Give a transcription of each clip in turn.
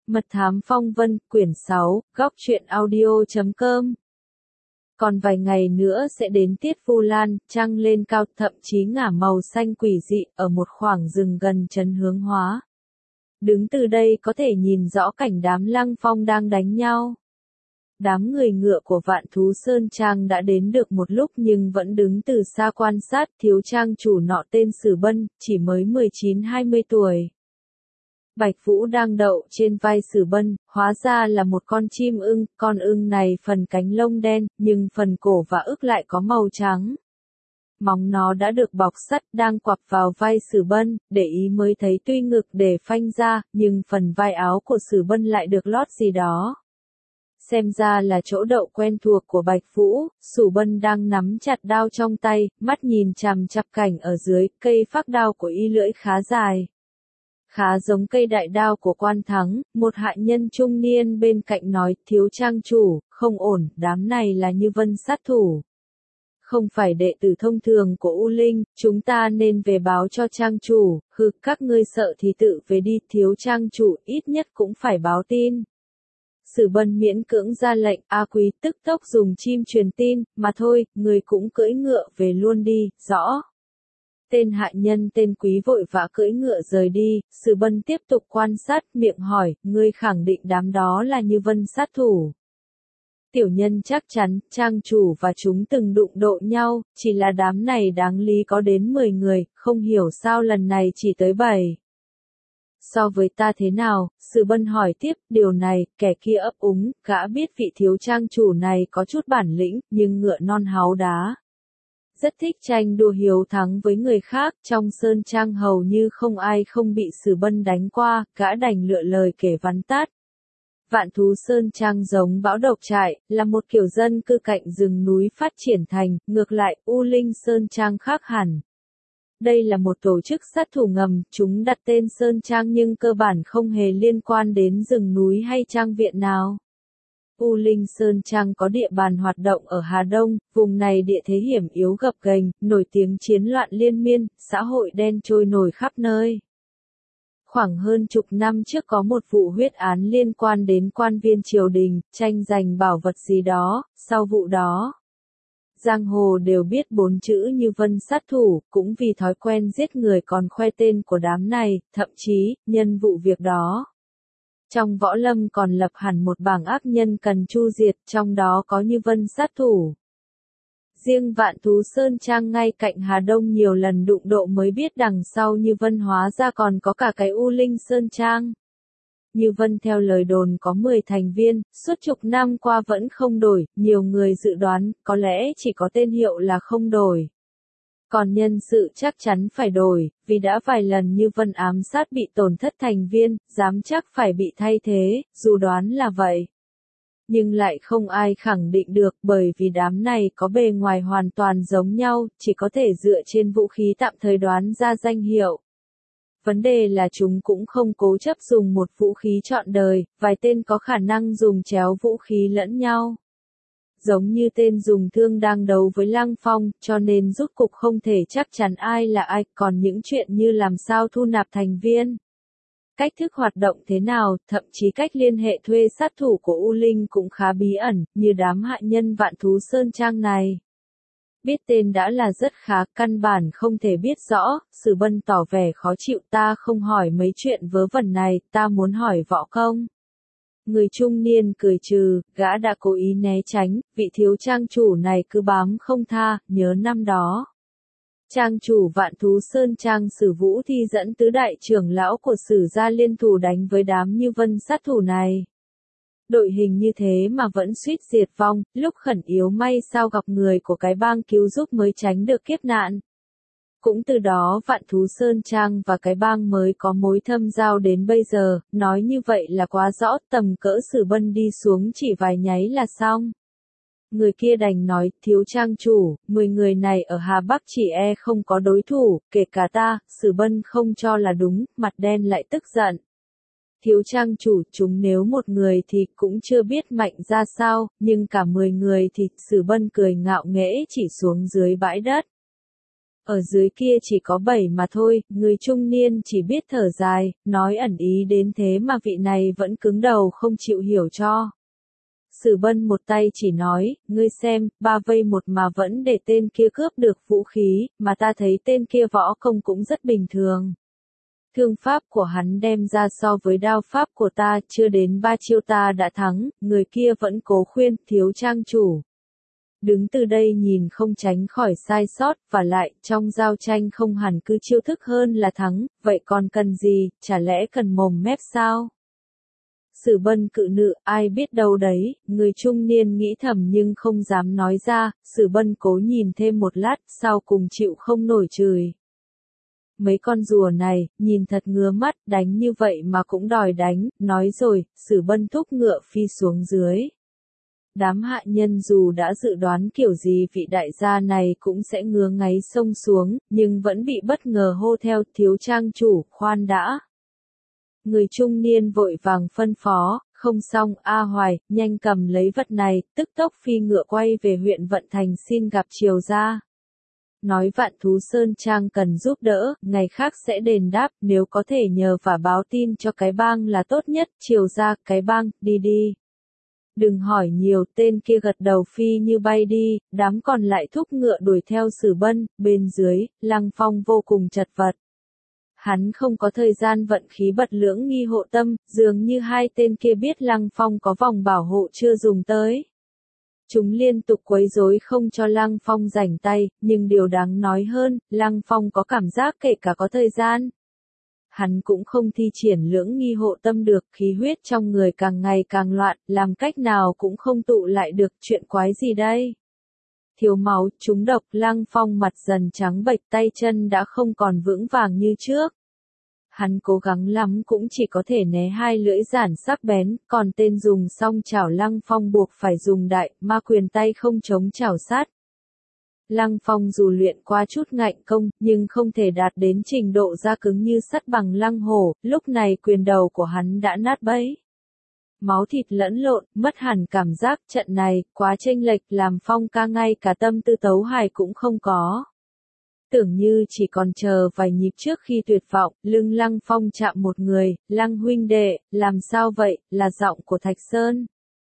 Mật thám phong vân, quyển 6, góc truyện audio.com. Còn vài ngày nữa sẽ đến tiết Vu Lan, trăng lên cao, thậm chí ngả màu xanh quỷ dị, ở một khoảng rừng gần trấn Hướng Hóa. Đứng từ đây có thể nhìn rõ cảnh đám Lăng Phong đang đánh nhau. Đám người ngựa của Vạn Thú Sơn Trang đã đến được một lúc nhưng vẫn đứng từ xa quan sát. Thiếu trang chủ nọ tên Sử Bân, chỉ mới 19-20 tuổi. Bạch Vũ đang đậu trên vai Sử Bân, hóa ra là một con chim ưng. Con ưng này phần cánh lông đen, nhưng phần cổ và ức lại có màu trắng. Móng nó đã được bọc sắt, đang quặp vào vai Sử Bân, để ý mới thấy tuy ngực để phanh ra, nhưng phần vai áo của Sử Bân lại được lót gì đó. Xem ra là chỗ đậu quen thuộc của Bạch Vũ. Sử Bân đang nắm chặt đao trong tay, mắt nhìn chằm chằm cảnh ở dưới. Cây phác đao của y lưỡi khá dài, khá giống cây đại đao của Quan Thắng. Một hạ nhân trung niên bên cạnh nói: thiếu trang chủ, không ổn, đám này là Như Vân sát thủ. Không phải đệ tử thông thường của U Linh, chúng ta nên về báo cho trang chủ. Hừ, các ngươi sợ thì tự về đi, thiếu trang chủ ít nhất cũng phải báo tin. Sử Bân miễn cưỡng ra lệnh. A Quý tức tốc dùng chim truyền tin, mà thôi, người cũng cưỡi ngựa về luôn đi, rõ. Tên hạ nhân tên Quý vội vã cưỡi ngựa rời đi. Sử Bân tiếp tục quan sát, miệng hỏi: ngươi khẳng định đám đó là Như Vân sát thủ? Tiểu nhân chắc chắn, trang chủ và chúng từng đụng độ nhau, chỉ là đám này đáng lý có đến 10 người, không hiểu sao lần này chỉ tới 7. So với ta thế nào? Sử Bân hỏi tiếp. Điều này, kẻ kia ấp úng, gã biết vị thiếu trang chủ này có chút bản lĩnh, nhưng ngựa non háu đá. Rất thích tranh đua hiếu thắng với người khác, trong sơn trang hầu như không ai không bị Sử Bân đánh qua, gã đành lựa lời kể vắn tắt. Vạn Thú Sơn Trang giống bão độc trại, là một kiểu dân cư cạnh rừng núi phát triển thành, ngược lại, U Linh Sơn Trang khác hẳn. Đây là một tổ chức sát thủ ngầm, chúng đặt tên Sơn Trang nhưng cơ bản không hề liên quan đến rừng núi hay trang viện nào. U Linh Sơn Trang có địa bàn hoạt động ở Hà Đông, vùng này địa thế hiểm yếu gập ghềnh, nổi tiếng chiến loạn liên miên, xã hội đen trôi nổi khắp nơi. Khoảng hơn chục năm trước có một vụ huyết án liên quan đến quan viên triều đình, tranh giành bảo vật gì đó. Sau vụ đó, giang hồ đều biết 4 chữ Như Vân sát thủ, cũng vì thói quen giết người còn khoe tên của đám này, thậm chí, nhân vụ việc đó. Trong võ lâm còn lập hẳn một bảng ác nhân cần tru diệt, trong đó có Như Vân sát thủ. Riêng Vạn Thú Sơn Trang ngay cạnh Hà Đông nhiều lần đụng độ mới biết đằng sau Như Vân hóa ra còn có cả cái U Linh Sơn Trang. Như Vân theo lời đồn có 10 thành viên, suốt chục năm qua vẫn không đổi, nhiều người dự đoán, có lẽ chỉ có tên hiệu là không đổi. Còn nhân sự chắc chắn phải đổi, vì đã vài lần Như Vân ám sát bị tổn thất thành viên, dám chắc phải bị thay thế, dù đoán là vậy. Nhưng lại không ai khẳng định được, bởi vì đám này có bề ngoài hoàn toàn giống nhau, chỉ có thể dựa trên vũ khí tạm thời đoán ra danh hiệu. Vấn đề là chúng cũng không cố chấp dùng một vũ khí trọn đời, vài tên có khả năng dùng chéo vũ khí lẫn nhau. Giống như tên dùng thương đang đấu với Lăng Phong, cho nên rút cục không thể chắc chắn ai là ai, còn những chuyện như làm sao thu nạp thành viên, cách thức hoạt động thế nào, thậm chí cách liên hệ thuê sát thủ của U Linh cũng khá bí ẩn, như đám hạ nhân Vạn Thú Sơn Trang này. Biết tên đã là rất khá, căn bản không thể biết rõ. Sử Bân tỏ vẻ khó chịu. Ta không hỏi mấy chuyện vớ vẩn này, ta muốn hỏi võ công. Người trung niên cười trừ, gã đã cố ý né tránh, vị thiếu trang chủ này cứ bám không tha, nhớ năm đó. Trang chủ Vạn Thú Sơn Trang Sử Vũ Thi dẫn tứ đại trưởng lão của Sử gia liên thủ đánh với đám Như Vân sát thủ này. Đội hình như thế mà vẫn suýt diệt vong, lúc khẩn yếu may sao gặp người của cái bang cứu giúp mới tránh được kiếp nạn. Cũng từ đó Vạn Thú Sơn Trang và cái bang mới có mối thâm giao đến bây giờ, nói như vậy là quá rõ, tầm cỡ Sử Bân đi xuống chỉ vài nháy là xong. Người kia đành nói: thiếu trang chủ, 10 người này ở Hà Bắc chỉ không có đối thủ, kể cả ta. Sử Bân không cho là đúng, mặt đen lại tức giận. Thiếu trang chủ, chúng nếu một người thì cũng chưa biết mạnh ra sao, nhưng cả 10 người thì, Sử Bân cười ngạo nghễ chỉ xuống dưới bãi đất. Ở dưới kia chỉ có 7 mà thôi, người trung niên chỉ biết thở dài, nói ẩn ý đến thế mà vị này vẫn cứng đầu không chịu hiểu cho. Sử Bân một tay chỉ nói, ngươi xem, 3v1 mà vẫn để tên kia cướp được vũ khí, mà ta thấy tên kia võ công cũng rất bình thường. Thương pháp của hắn đem ra so với đao pháp của ta, chưa đến 3 chiêu ta đã thắng, người kia vẫn cố khuyên, thiếu trang chủ. Đứng từ đây nhìn không tránh khỏi sai sót, và lại, trong giao tranh không hẳn cứ chiêu thức hơn là thắng, vậy còn cần gì, chả lẽ cần mồm mép sao? Sử Bân cự nữ, ai biết đâu đấy, người trung niên nghĩ thầm nhưng không dám nói ra, Sử Bân cố nhìn thêm một lát, sau cùng chịu không nổi chửi. Mấy con rùa này, nhìn thật ngứa mắt, đánh như vậy mà cũng đòi đánh, nói rồi, Sử Bân thúc ngựa phi xuống dưới. Đám hạ nhân dù đã dự đoán kiểu gì vị đại gia này cũng sẽ ngứa ngáy xông xuống, nhưng vẫn bị bất ngờ hô theo, thiếu trang chủ, khoan đã. Người trung niên vội vàng phân phó, không xong, A Hoài, nhanh cầm lấy vật này, tức tốc phi ngựa quay về huyện Vận Thành xin gặp Triều gia. Nói Vạn Thú Sơn Trang cần giúp đỡ, ngày khác sẽ đền đáp, nếu có thể nhờ và báo tin cho cái bang là tốt nhất, Triều gia, cái bang, đi đi. Đừng hỏi nhiều, tên kia gật đầu phi như bay đi, đám còn lại thúc ngựa đuổi theo Sử Bân, bên dưới, Lăng Phong vô cùng chật vật. Hắn không có thời gian vận khí bật lưỡng nghi hộ tâm, dường như hai tên kia biết Lăng Phong có vòng bảo hộ chưa dùng tới. Chúng liên tục quấy rối không cho Lăng Phong rảnh tay, nhưng điều đáng nói hơn, Lăng Phong có cảm giác kể cả có thời gian. Hắn cũng không thi triển lưỡng nghi hộ tâm được, khí huyết trong người càng ngày càng loạn, làm cách nào cũng không tụ lại được, chuyện quái gì đây? Thiếu máu, trúng độc, Lăng Phong mặt dần trắng bệch, tay chân đã không còn vững vàng như trước. Hắn cố gắng lắm cũng chỉ có thể né hai lưỡi giản sắc bén, còn tên dùng song chảo Lăng Phong buộc phải dùng đại, ma quyền tay không chống chảo sát. Lăng Phong dù luyện qua chút ngạnh công, nhưng không thể đạt đến trình độ da cứng như sắt bằng Lăng Hổ, lúc này quyền đầu của hắn đã nát bấy. Máu thịt lẫn lộn, mất hẳn cảm giác, trận này, quá chênh lệch, làm Phong ca ngay cả tâm tư tấu hài cũng không có. Tưởng như chỉ còn chờ vài nhịp trước khi tuyệt vọng, lưng Lăng Phong chạm một người, Lăng huynh đệ, làm sao vậy, là giọng của Thạch Sơn.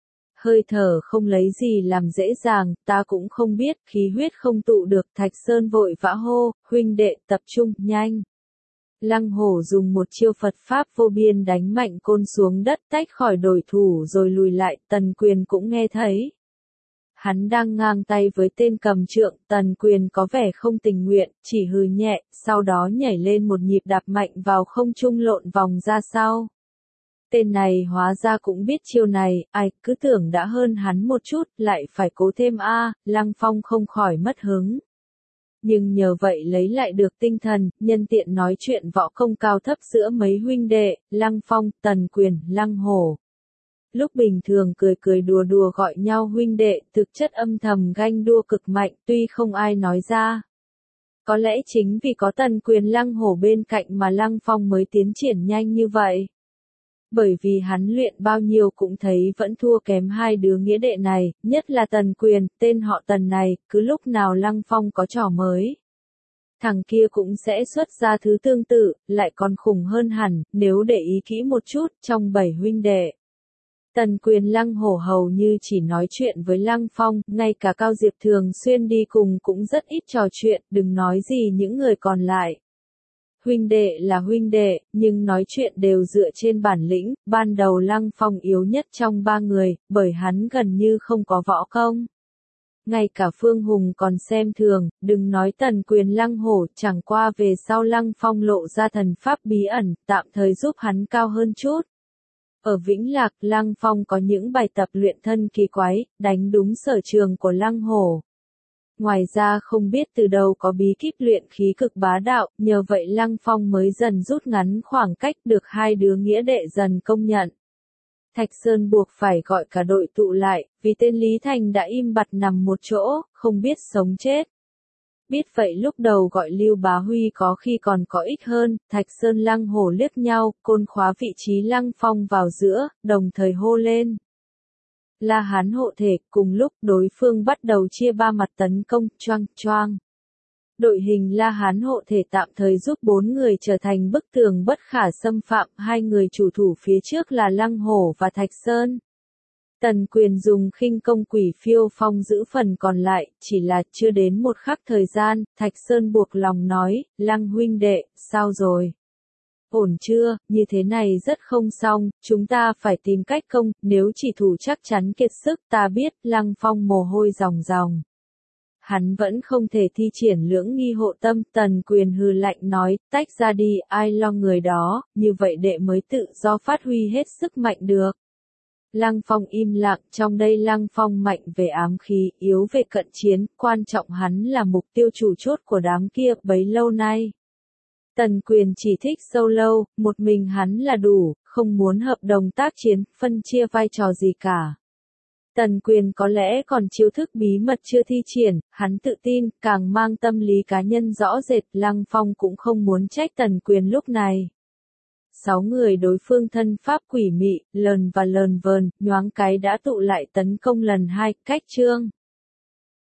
Hơi thở không lấy gì làm dễ dàng, ta cũng không biết, khí huyết không tụ được, Thạch Sơn vội vã hô, huynh đệ, tập trung, nhanh. Lăng Hổ dùng một chiêu Phật Pháp vô biên đánh mạnh côn xuống đất tách khỏi đối thủ rồi lùi lại, Tần Quyền cũng nghe thấy. Hắn đang ngang tay với tên cầm trượng, Tần Quyền có vẻ không tình nguyện, chỉ hừ nhẹ, sau đó nhảy lên một nhịp đạp mạnh vào không trung lộn vòng ra sau. Tên này hóa ra cũng biết chiêu này, ai cứ tưởng đã hơn hắn một chút, lại phải cố thêm Lăng Phong không khỏi mất hứng. Nhưng nhờ vậy lấy lại được tinh thần, nhân tiện nói chuyện võ công cao thấp giữa mấy huynh đệ, Lăng Phong, Tần Quyền, Lăng Hổ. Lúc bình thường cười cười đùa đùa gọi nhau huynh đệ, thực chất âm thầm ganh đua cực mạnh, tuy không ai nói ra. Có lẽ chính vì có Tần Quyền Lăng Hổ bên cạnh mà Lăng Phong mới tiến triển nhanh như vậy. Bởi vì hắn luyện bao nhiêu cũng thấy vẫn thua kém hai đứa nghĩa đệ này, nhất là Tần Quyền, tên họ Tần này, cứ lúc nào Lăng Phong có trò mới. Thằng kia cũng sẽ xuất ra thứ tương tự, lại còn khủng hơn hẳn, nếu để ý kỹ một chút, trong 7 huynh đệ. Tần Quyền Lăng Hổ hầu như chỉ nói chuyện với Lăng Phong, ngay cả Cao Diệp thường xuyên đi cùng cũng rất ít trò chuyện, đừng nói gì những người còn lại. Huynh đệ là huynh đệ, nhưng nói chuyện đều dựa trên bản lĩnh, ban đầu Lăng Phong yếu nhất trong 3 người, bởi hắn gần như không có võ công. Ngay cả Phương Hùng còn xem thường, đừng nói Tần Quyền Lăng Hổ, chẳng qua về sau Lăng Phong lộ ra thần pháp bí ẩn, tạm thời giúp hắn cao hơn chút. Ở Vĩnh Lạc, Lăng Phong có những bài tập luyện thân kỳ quái, đánh đúng sở trường của Lăng Hổ. Ngoài ra không biết từ đâu có bí kíp luyện khí cực bá đạo, nhờ vậy Lăng Phong mới dần rút ngắn khoảng cách được hai đứa nghĩa đệ dần công nhận. Thạch Sơn buộc phải gọi cả đội tụ lại, vì tên Lý Thành đã im bặt nằm một chỗ, không biết sống chết. Biết vậy lúc đầu gọi Lưu Bá Huy có khi còn có ích hơn, Thạch Sơn Lăng Hổ liếc nhau, côn khóa vị trí Lăng Phong vào giữa, đồng thời hô lên. La Hán hộ thể, cùng lúc đối phương bắt đầu chia ba mặt tấn công, choang choang. Đội hình La Hán hộ thể tạm thời giúp 4 người trở thành bức tường bất khả xâm phạm, 2 người chủ thủ phía trước là Lăng Hổ và Thạch Sơn. Tần Quyền dùng khinh công quỷ phiêu phong giữ phần còn lại, chỉ là chưa đến một khắc thời gian, Thạch Sơn buộc lòng nói, Lăng huynh đệ, sao rồi? Ổn chưa, như thế này rất không xong, chúng ta phải tìm cách công, nếu chỉ thủ chắc chắn kiệt sức, ta biết, Lăng Phong mồ hôi ròng ròng. Hắn vẫn không thể thi triển lưỡng nghi hộ tâm, Tần Quyền hừ lạnh nói, tách ra đi, ai lo người đó, như vậy đệ mới tự do phát huy hết sức mạnh được. Lăng Phong im lặng, trong đây Lăng Phong mạnh về ám khí, yếu về cận chiến, quan trọng hắn là mục tiêu chủ chốt của đám kia bấy lâu nay. Tần Quyền chỉ thích solo, một mình hắn là đủ, không muốn hợp đồng tác chiến, phân chia vai trò gì cả. Tần Quyền có lẽ còn chiêu thức bí mật chưa thi triển, hắn tự tin, càng mang tâm lý cá nhân rõ rệt, Lăng Phong cũng không muốn trách Tần Quyền lúc này. 6 người đối phương thân pháp quỷ mị, lờn và lờn vờn, nhoáng cái đã tụ lại tấn công lần 2, cách chương.